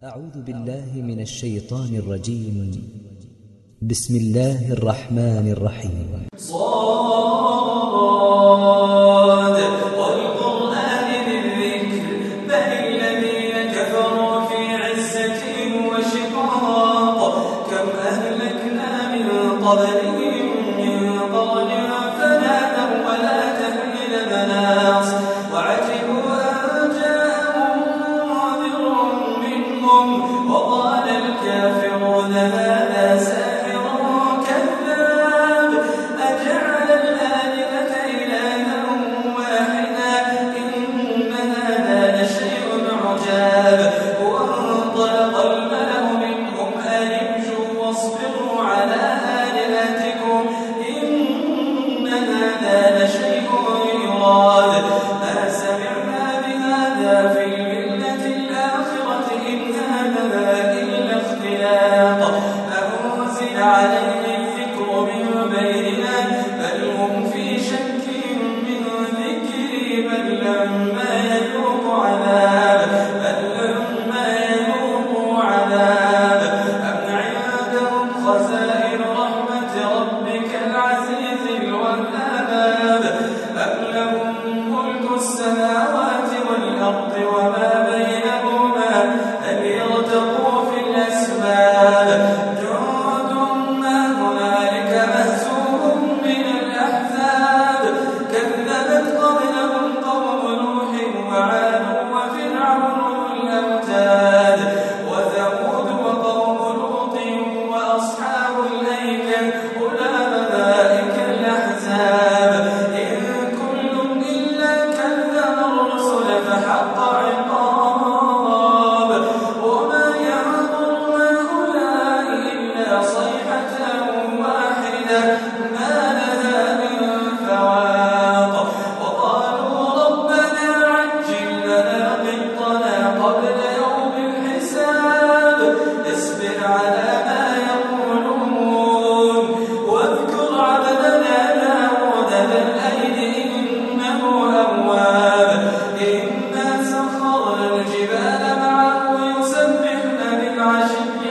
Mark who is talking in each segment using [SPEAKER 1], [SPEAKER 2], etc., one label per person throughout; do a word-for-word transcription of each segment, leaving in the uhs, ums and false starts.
[SPEAKER 1] أعوذ بالله من الشيطان الرجيم. بسم الله الرحمن الرحيم.
[SPEAKER 2] صاد والقرآن بالذكر بل الذين كفروا في عزة وشقاق كم أهلكنا من قبلهم من قرن فنادوا ولا تحمل مناص وعجبوا أن جاءهم منذر منهم وقال الكافرون هذا ساحر كذاب أجعل الآلهة إلها واحدا إن هذا لشيء عجاب وانطلق الملأ منهم أن امشوا واصبروا على آلهتكم إن هذا لشيء يراد ما سمعنا بهذا في الملة الآخرة إن هذا إلا اختلاق أنزل عليه الذكر من بيننا بل هم في شك من ذكري بل لما يذوقوا عذاب بل لما يذوقوا عذاب أم عندهم خزائن رحمة ربك العزيز الوهاب أم لهم ملك السماوات والأرض وما بينهما فليرتقوا في الأسباب جند ما هنالك مهزوم من الأحزاب كذبت قبلهم قوم نوح وعاد وفرعون الأوتاد وثمود وقوم لوط وأصحاب الأيكة أولئك الأحزاب إن كل إلا كذب الرسل فحق عقاب وما ينظر هؤلاء إلا صيحة واحدة ما لها من فواق وقالوا ربنا عجل لنا قطنا قبل يوم الحساب اصبر على ما يقولون واذكر عبدنا داود ذا الأيد إنه أواب إنا سخرنا الجبال معه يسبحن بالعشي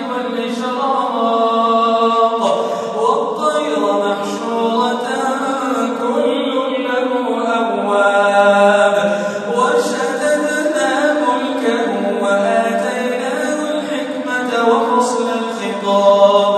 [SPEAKER 2] والإشراق والطير محشورة كل له أواب وشددنا ملكه وآتيناه الحكمة وفصل الخطاب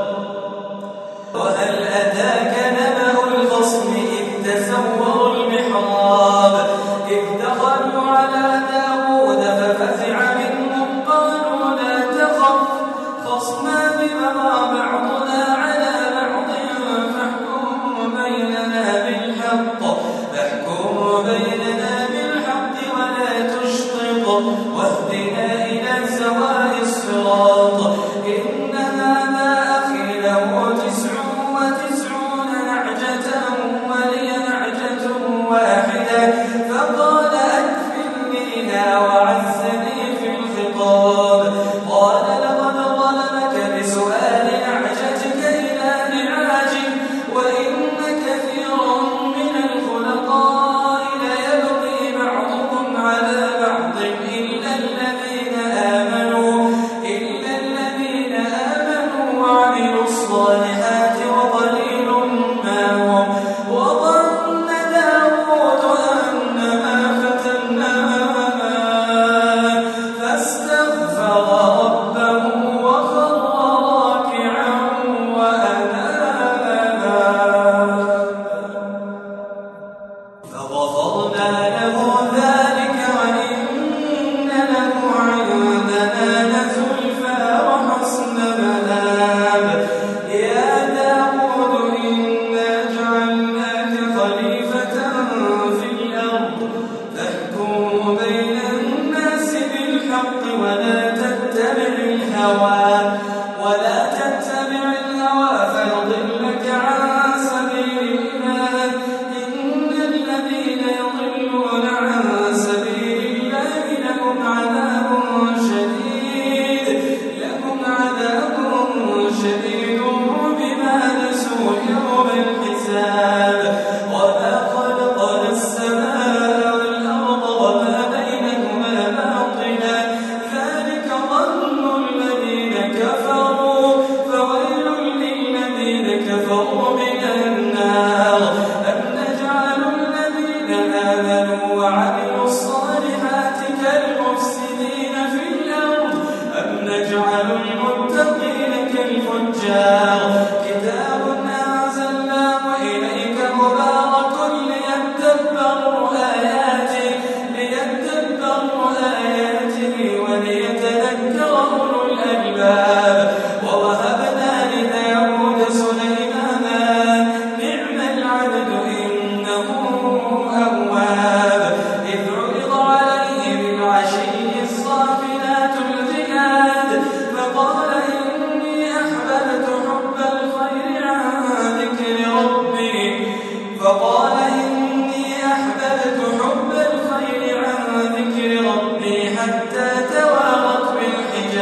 [SPEAKER 2] وهل أتاك نبأ الخصم إذ تسوروا المحراب إذ دخلوا على داود ففزع منهم قالوا لا تخف خصمان بغى بعضنا على بعض فاحكم بيننا بالحق فاحكم بيننا بالحق ولا تشطط واهدنا إلى سواء الصراط إن هذا أخي له تسع وتسعون نعجة ولي نعجة واحدة فقال أكفلنيها وعزني في الخطاب قال لقد ظلمك بسؤال نعجتك إلى نعاجه وإن كثيرا من الخلقاء ليبغي بعضهم على بعض إلا الذين آمنوا إلا الذين آمنوا وعملوا الصالحات وقليل ما هم وظن داود أنما فتناه فاستغفر ربه وخر راكعا وأناب فغفرنا له ذلك وإن له عندنا لزلفى وحسن مآب يا داود إنا جعلناك خليفة في الأرض فاحكم بين الناس بالحق ولا تتبع الهوى ولا تتبع الهوى فيضلك عن سبيل الله إن الذين يضلون عن سبيل الله لهم عذاب شديد لهم عذاب شديد بما نسوا يوم الحساب وما خلقنا السماء والأرض وما بينهما باطلا ذلك ظن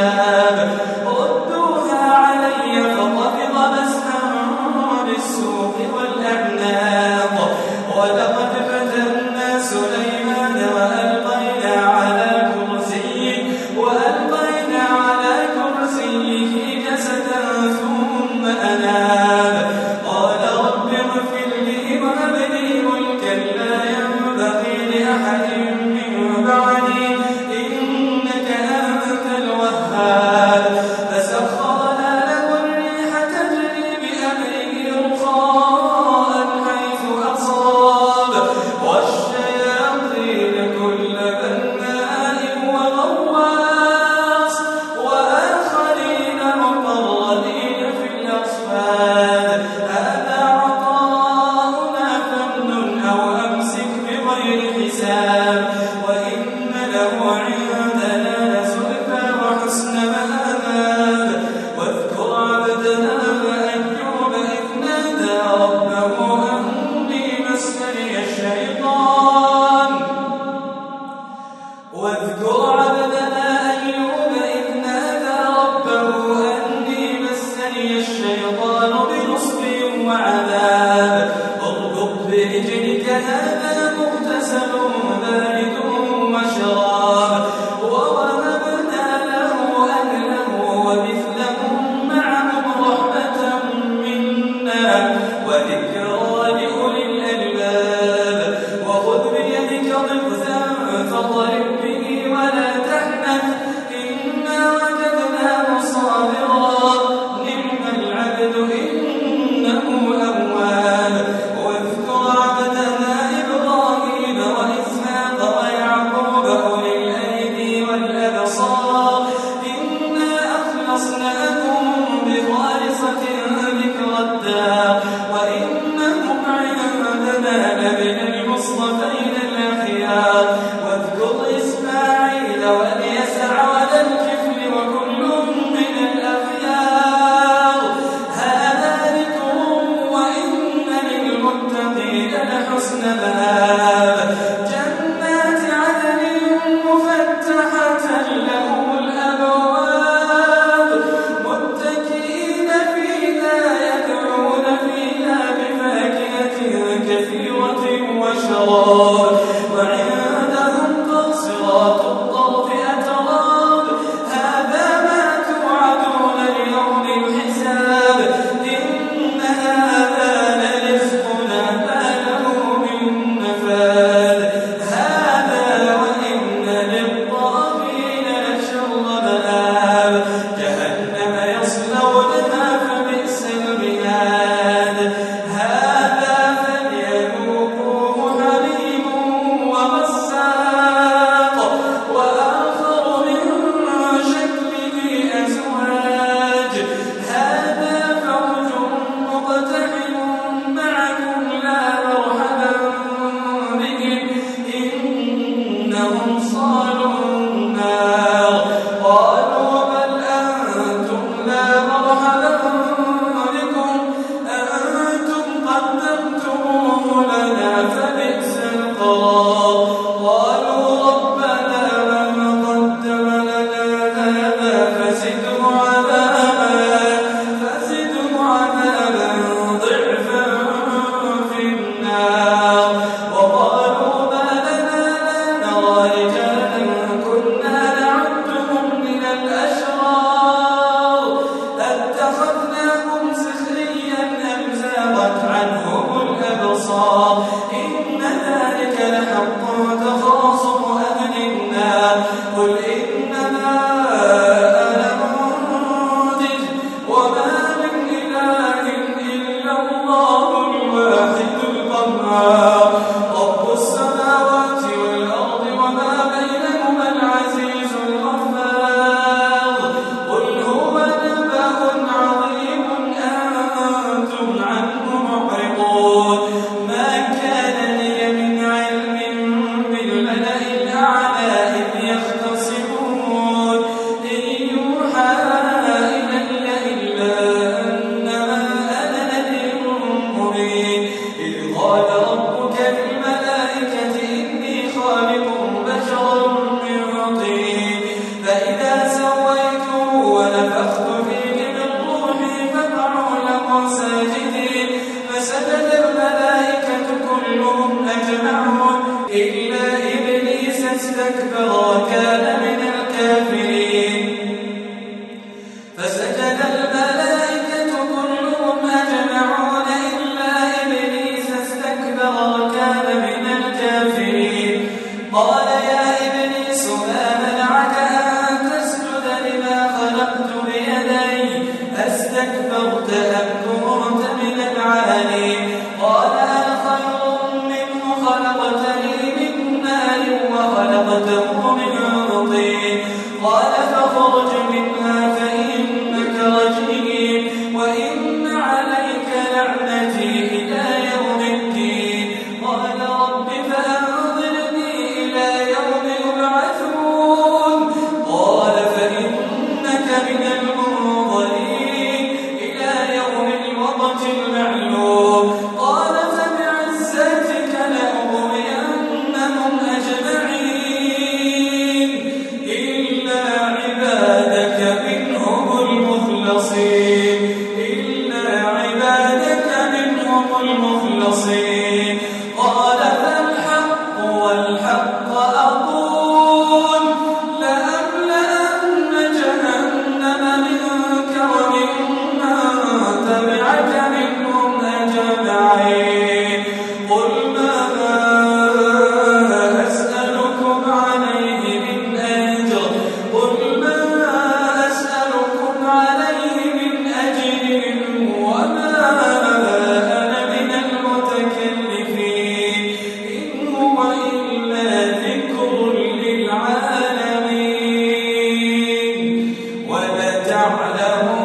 [SPEAKER 2] الكتاب ردوها علي فطفق مسحا بالسوق والأعناق ولقد فتنا سليمان وألقينا على كرسيه وألقينا على كرسيه جسدا ثم أناب قال رب اغفر لي وهب لي ملكا لا ينبغي لأحد من بعدي إنك أنت الوهاب من المنظرين إلى يوم الوقت المعلوم قال فبعزتك لأغوينهم أجمعين إلا عبادك منهم المخلصين إلا عبادك منهم المخلصين قال فالحق والحق أقول لأملأن جهنم منك وممن تبعك منهم أجمعين قل ما أسألكم عليه من أجر قل ما أسألكم عليه من أجر وما أنا من المتكلفين إن هو إلا ذكر للعالمين ولتعلمون